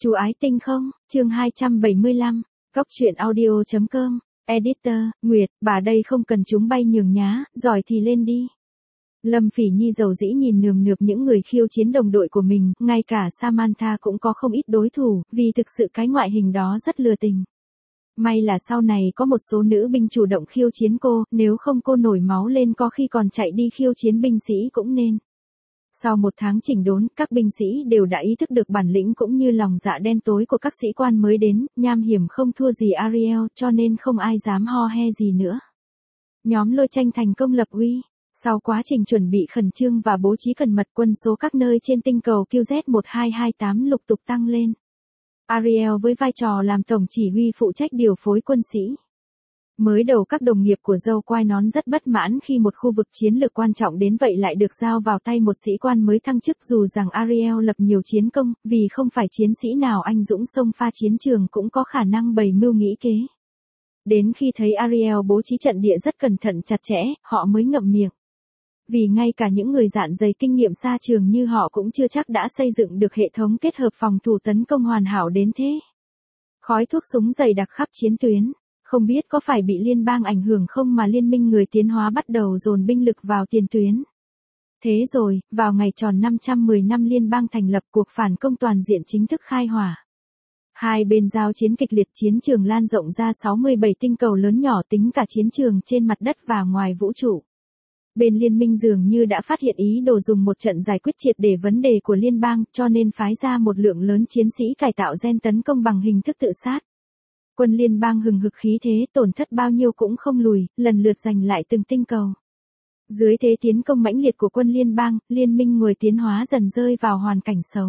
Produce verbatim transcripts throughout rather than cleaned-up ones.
Chú ái tinh không, chương hai trăm bảy mươi lăm, Cóc truyện audio chấm com, Editor, Nguyệt, bà đây không cần chúng bay nhường nhá, giỏi thì lên đi. Lâm Phỉ Nhi dầu dĩ nhìn nườm nượp những người khiêu chiến đồng đội của mình, ngay cả Samantha cũng có không ít đối thủ, vì thực sự cái ngoại hình đó rất lừa tình. May là sau này có một số nữ binh chủ động khiêu chiến cô, nếu không cô nổi máu lên có khi còn chạy đi khiêu chiến binh sĩ cũng nên. Sau một tháng chỉnh đốn, các binh sĩ đều đã ý thức được bản lĩnh cũng như lòng dạ đen tối của các sĩ quan mới đến, nham hiểm không thua gì Ariel, cho nên không ai dám ho he gì nữa. Nhóm Lôi Tranh thành công lập uy. Sau quá trình chuẩn bị khẩn trương và bố trí cẩn mật, quân số các nơi trên tinh cầu Q Z một hai hai tám lục tục tăng lên. Ariel với vai trò làm tổng chỉ huy phụ trách điều phối quân sĩ. Mới đầu các đồng nghiệp của dâu quai nón rất bất mãn khi một khu vực chiến lược quan trọng đến vậy lại được giao vào tay một sĩ quan mới thăng chức, dù rằng Ariel lập nhiều chiến công, vì không phải chiến sĩ nào anh dũng xông pha chiến trường cũng có khả năng bày mưu nghĩ kế. Đến khi thấy Ariel bố trí trận địa rất cẩn thận chặt chẽ, họ mới ngậm miệng. Vì ngay cả những người dạn dày kinh nghiệm xa trường như họ cũng chưa chắc đã xây dựng được hệ thống kết hợp phòng thủ tấn công hoàn hảo đến thế. Khói thuốc súng dày đặc khắp chiến tuyến. Không biết có phải bị liên bang ảnh hưởng không mà liên minh người tiến hóa bắt đầu dồn binh lực vào tiền tuyến. Thế rồi, vào ngày tròn năm trăm mười năm liên bang thành lập, cuộc phản công toàn diện chính thức khai hỏa. Hai bên giao chiến kịch liệt, chiến trường lan rộng ra sáu mươi bảy tinh cầu lớn nhỏ, tính cả chiến trường trên mặt đất và ngoài vũ trụ. Bên liên minh dường như đã phát hiện ý đồ dùng một trận giải quyết triệt để vấn đề của liên bang, cho nên phái ra một lượng lớn chiến sĩ cải tạo gen tấn công bằng hình thức tự sát. Quân liên bang hừng hực khí thế, tổn thất bao nhiêu cũng không lùi, lần lượt giành lại từng tinh cầu. Dưới thế tiến công mãnh liệt của quân liên bang, liên minh người tiến hóa dần rơi vào hoàn cảnh xấu.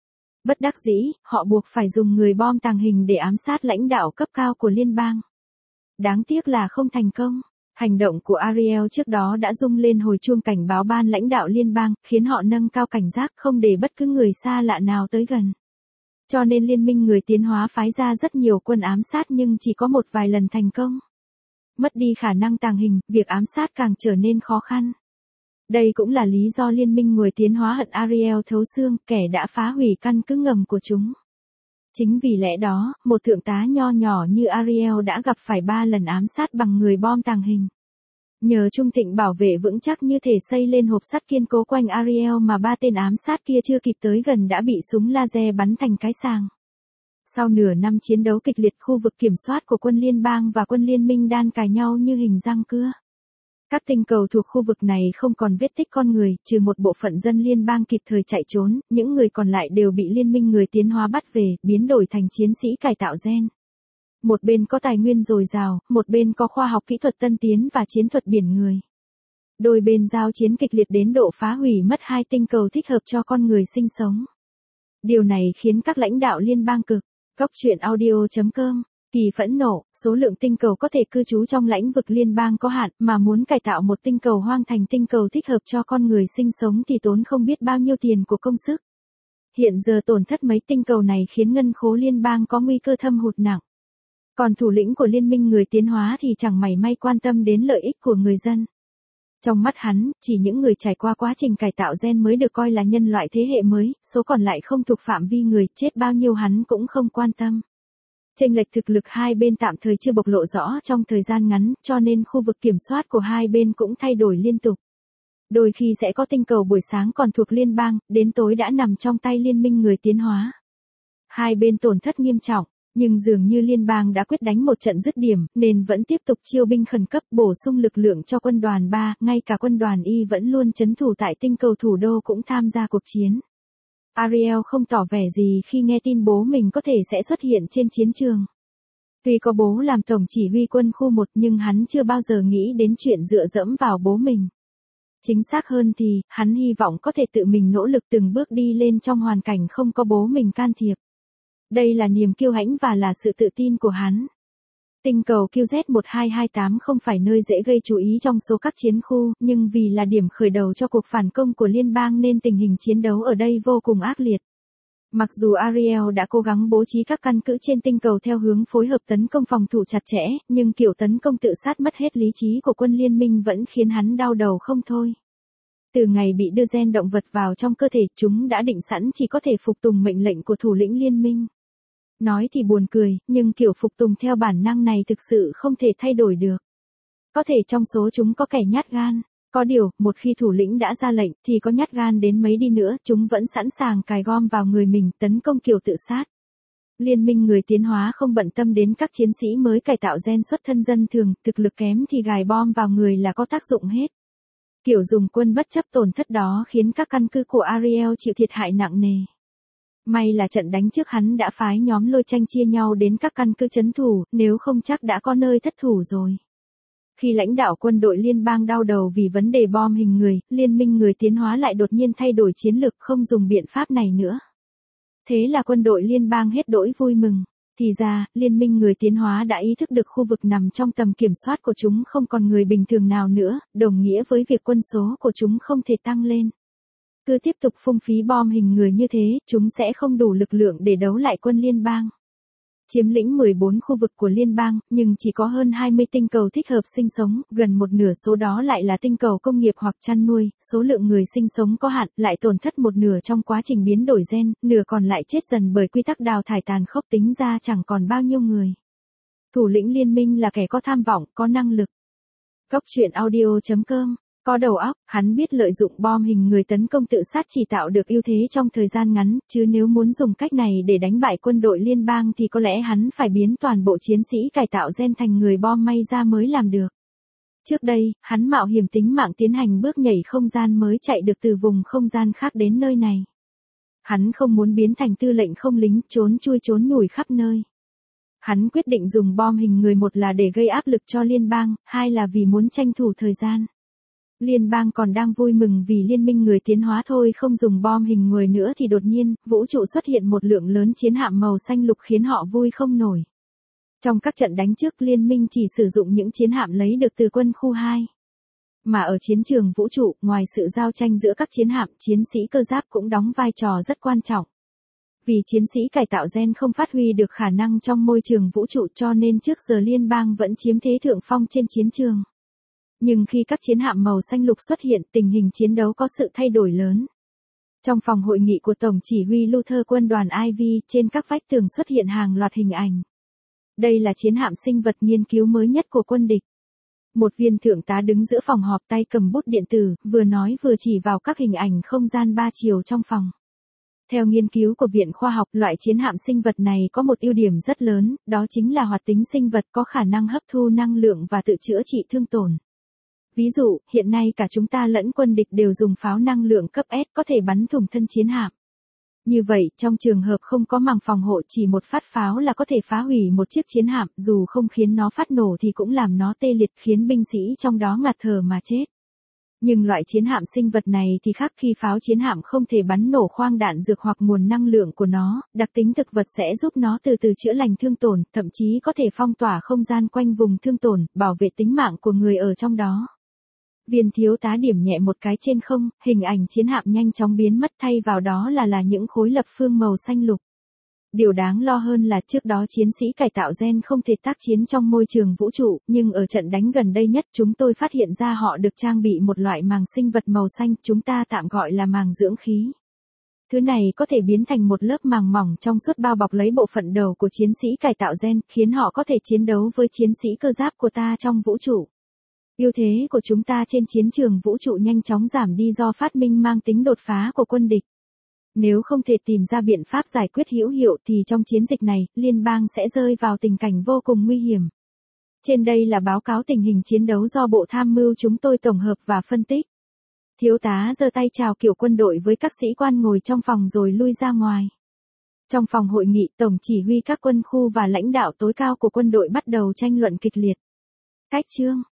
Bất đắc dĩ, họ buộc phải dùng người bom tàng hình để ám sát lãnh đạo cấp cao của liên bang. Đáng tiếc là không thành công. Hành động của Ariel trước đó đã rung lên hồi chuông cảnh báo ban lãnh đạo liên bang, khiến họ nâng cao cảnh giác không để bất cứ người xa lạ nào tới gần. Cho nên liên minh người tiến hóa phái ra rất nhiều quân ám sát nhưng chỉ có một vài lần thành công. Mất đi khả năng tàng hình, việc ám sát càng trở nên khó khăn. Đây cũng là lý do liên minh người tiến hóa hận Ariel thấu xương, kẻ đã phá hủy căn cứ ngầm của chúng. Chính vì lẽ đó, một thượng tá nho nhỏ như Ariel đã gặp phải ba lần ám sát bằng người bom tàng hình. Nhờ trung thịnh bảo vệ vững chắc như thể xây lên hộp sắt kiên cố quanh Ariel mà ba tên ám sát kia chưa kịp tới gần đã bị súng laser bắn thành cái sàng. Sau nửa năm chiến đấu kịch liệt, khu vực kiểm soát của quân liên bang và quân liên minh đan cài nhau như hình răng cưa. Các tinh cầu thuộc khu vực này không còn vết tích con người, trừ một bộ phận dân liên bang kịp thời chạy trốn, những người còn lại đều bị liên minh người tiến hóa bắt về, biến đổi thành chiến sĩ cải tạo gen. Một bên có tài nguyên dồi dào, một bên có khoa học kỹ thuật tân tiến và chiến thuật biển người. Đôi bên giao chiến kịch liệt đến độ phá hủy mất hai tinh cầu thích hợp cho con người sinh sống. Điều này khiến các lãnh đạo liên bang cực, Cóc truyện audio chấm com, kỳ phẫn nộ. Số lượng tinh cầu có thể cư trú trong lãnh vực liên bang có hạn, mà muốn cải tạo một tinh cầu hoang thành tinh cầu thích hợp cho con người sinh sống thì tốn không biết bao nhiêu tiền của công sức. Hiện giờ tổn thất mấy tinh cầu này khiến ngân khố liên bang có nguy cơ thâm hụt nặng. Còn thủ lĩnh của liên minh người tiến hóa thì chẳng mảy may quan tâm đến lợi ích của người dân. Trong mắt hắn, chỉ những người trải qua quá trình cải tạo gen mới được coi là nhân loại thế hệ mới, số còn lại không thuộc phạm vi người, chết bao nhiêu hắn cũng không quan tâm. Chênh lệch thực lực hai bên tạm thời chưa bộc lộ rõ trong thời gian ngắn, cho nên khu vực kiểm soát của hai bên cũng thay đổi liên tục. Đôi khi sẽ có tinh cầu buổi sáng còn thuộc liên bang, đến tối đã nằm trong tay liên minh người tiến hóa. Hai bên tổn thất nghiêm trọng. Nhưng dường như liên bang đã quyết đánh một trận dứt điểm, nên vẫn tiếp tục chiêu binh khẩn cấp bổ sung lực lượng cho quân đoàn ba, ngay cả quân đoàn Y vẫn luôn trấn thủ tại tinh cầu thủ đô cũng tham gia cuộc chiến. Ariel không tỏ vẻ gì khi nghe tin bố mình có thể sẽ xuất hiện trên chiến trường. Tuy có bố làm tổng chỉ huy quân khu một nhưng hắn chưa bao giờ nghĩ đến chuyện dựa dẫm vào bố mình. Chính xác hơn thì, hắn hy vọng có thể tự mình nỗ lực từng bước đi lên trong hoàn cảnh không có bố mình can thiệp. Đây là niềm kiêu hãnh và là sự tự tin của hắn. Tinh cầu Q Z một hai hai tám không phải nơi dễ gây chú ý trong số các chiến khu, nhưng vì là điểm khởi đầu cho cuộc phản công của liên bang nên tình hình chiến đấu ở đây vô cùng ác liệt. Mặc dù Ariel đã cố gắng bố trí các căn cứ trên tinh cầu theo hướng phối hợp tấn công phòng thủ chặt chẽ, nhưng kiểu tấn công tự sát mất hết lý trí của quân liên minh vẫn khiến hắn đau đầu không thôi. Từ ngày bị đưa gen động vật vào trong cơ thể, chúng đã định sẵn chỉ có thể phục tùng mệnh lệnh của thủ lĩnh liên minh. Nói thì buồn cười, nhưng kiểu phục tùng theo bản năng này thực sự không thể thay đổi được. Có thể trong số chúng có kẻ nhát gan. Có điều, một khi thủ lĩnh đã ra lệnh, thì có nhát gan đến mấy đi nữa, chúng vẫn sẵn sàng cài gom vào người mình, tấn công kiểu tự sát. Liên minh người tiến hóa không bận tâm đến các chiến sĩ mới cải tạo gen xuất thân dân thường, thực lực kém thì gài bom vào người là có tác dụng hết. Kiểu dùng quân bất chấp tổn thất đó khiến các căn cứ của Ariel chịu thiệt hại nặng nề. May là trận đánh trước hắn đã phái nhóm lôi tranh chia nhau đến các căn cứ trấn thủ, nếu không chắc đã có nơi thất thủ rồi. Khi lãnh đạo quân đội liên bang đau đầu vì vấn đề bom hình người, liên minh người tiến hóa lại đột nhiên thay đổi chiến lược không dùng biện pháp này nữa. Thế là quân đội liên bang hết đỗi vui mừng. Thì ra, liên minh người tiến hóa đã ý thức được khu vực nằm trong tầm kiểm soát của chúng không còn người bình thường nào nữa, đồng nghĩa với việc quân số của chúng không thể tăng lên. Cứ tiếp tục phung phí bom hình người như thế, chúng sẽ không đủ lực lượng để đấu lại quân liên bang. Chiếm lĩnh mười bốn khu vực của liên bang, nhưng chỉ có hơn hai mươi tinh cầu thích hợp sinh sống, gần một nửa số đó lại là tinh cầu công nghiệp hoặc chăn nuôi, số lượng người sinh sống có hạn, lại tổn thất một nửa trong quá trình biến đổi gen, nửa còn lại chết dần bởi quy tắc đào thải tàn khốc, tính ra chẳng còn bao nhiêu người. Thủ lĩnh liên minh là kẻ có tham vọng, có năng lực. Góc truyện audio chấm com Có đầu óc, hắn biết lợi dụng bom hình người tấn công tự sát chỉ tạo được ưu thế trong thời gian ngắn, chứ nếu muốn dùng cách này để đánh bại quân đội liên bang thì có lẽ hắn phải biến toàn bộ chiến sĩ cải tạo gen thành người bom may ra mới làm được. Trước đây, hắn mạo hiểm tính mạng tiến hành bước nhảy không gian mới chạy được từ vùng không gian khác đến nơi này. Hắn không muốn biến thành tư lệnh không lính, trốn chui trốn nhủi khắp nơi. Hắn quyết định dùng bom hình người, một là để gây áp lực cho liên bang, hai là vì muốn tranh thủ thời gian. Liên bang còn đang vui mừng vì liên minh người tiến hóa thôi không dùng bom hình người nữa thì đột nhiên, vũ trụ xuất hiện một lượng lớn chiến hạm màu xanh lục khiến họ vui không nổi. Trong các trận đánh trước, liên minh chỉ sử dụng những chiến hạm lấy được từ quân khu hai. Mà ở chiến trường vũ trụ, ngoài sự giao tranh giữa các chiến hạm, chiến sĩ cơ giáp cũng đóng vai trò rất quan trọng. Vì chiến sĩ cải tạo gen không phát huy được khả năng trong môi trường vũ trụ cho nên trước giờ liên bang vẫn chiếm thế thượng phong trên chiến trường. Nhưng khi các chiến hạm màu xanh lục xuất hiện, tình hình chiến đấu có sự thay đổi lớn. Trong phòng hội nghị của Tổng chỉ huy Luther quân đoàn i vê, trên các vách tường xuất hiện hàng loạt hình ảnh. Đây là chiến hạm sinh vật nghiên cứu mới nhất của quân địch. Một viên thượng tá đứng giữa phòng họp tay cầm bút điện tử, vừa nói vừa chỉ vào các hình ảnh không gian ba chiều trong phòng. Theo nghiên cứu của Viện Khoa học, loại chiến hạm sinh vật này có một ưu điểm rất lớn, đó chính là hoạt tính sinh vật có khả năng hấp thu năng lượng và tự chữa trị thương tổn. Ví dụ, hiện nay cả chúng ta lẫn quân địch đều dùng pháo năng lượng cấp S có thể bắn thủng thân chiến hạm. Như vậy, trong trường hợp không có màng phòng hộ, chỉ một phát pháo là có thể phá hủy một chiếc chiến hạm, dù không khiến nó phát nổ thì cũng làm nó tê liệt, khiến binh sĩ trong đó ngạt thở mà chết. Nhưng loại chiến hạm sinh vật này thì khác, khi pháo chiến hạm không thể bắn nổ khoang đạn dược hoặc nguồn năng lượng của nó, đặc tính thực vật sẽ giúp nó từ từ chữa lành thương tổn, thậm chí có thể phong tỏa không gian quanh vùng thương tổn, bảo vệ tính mạng của người ở trong đó. Viên thiếu tá điểm nhẹ một cái trên không, hình ảnh chiến hạm nhanh chóng biến mất, thay vào đó là là những khối lập phương màu xanh lục. Điều đáng lo hơn là trước đó chiến sĩ cải tạo gen không thể tác chiến trong môi trường vũ trụ, nhưng ở trận đánh gần đây nhất chúng tôi phát hiện ra họ được trang bị một loại màng sinh vật màu xanh, chúng ta tạm gọi là màng dưỡng khí. Thứ này có thể biến thành một lớp màng mỏng trong suốt bao bọc lấy bộ phận đầu của chiến sĩ cải tạo gen, khiến họ có thể chiến đấu với chiến sĩ cơ giáp của ta trong vũ trụ. Ưu thế của chúng ta trên chiến trường vũ trụ nhanh chóng giảm đi do phát minh mang tính đột phá của quân địch. Nếu không thể tìm ra biện pháp giải quyết hữu hiệu thì trong chiến dịch này, liên bang sẽ rơi vào tình cảnh vô cùng nguy hiểm. Trên đây là báo cáo tình hình chiến đấu do Bộ Tham mưu chúng tôi tổng hợp và phân tích. Thiếu tá giơ tay chào kiểu quân đội với các sĩ quan ngồi trong phòng rồi lui ra ngoài. Trong phòng hội nghị, Tổng chỉ huy các quân khu và lãnh đạo tối cao của quân đội bắt đầu tranh luận kịch liệt. Cách chương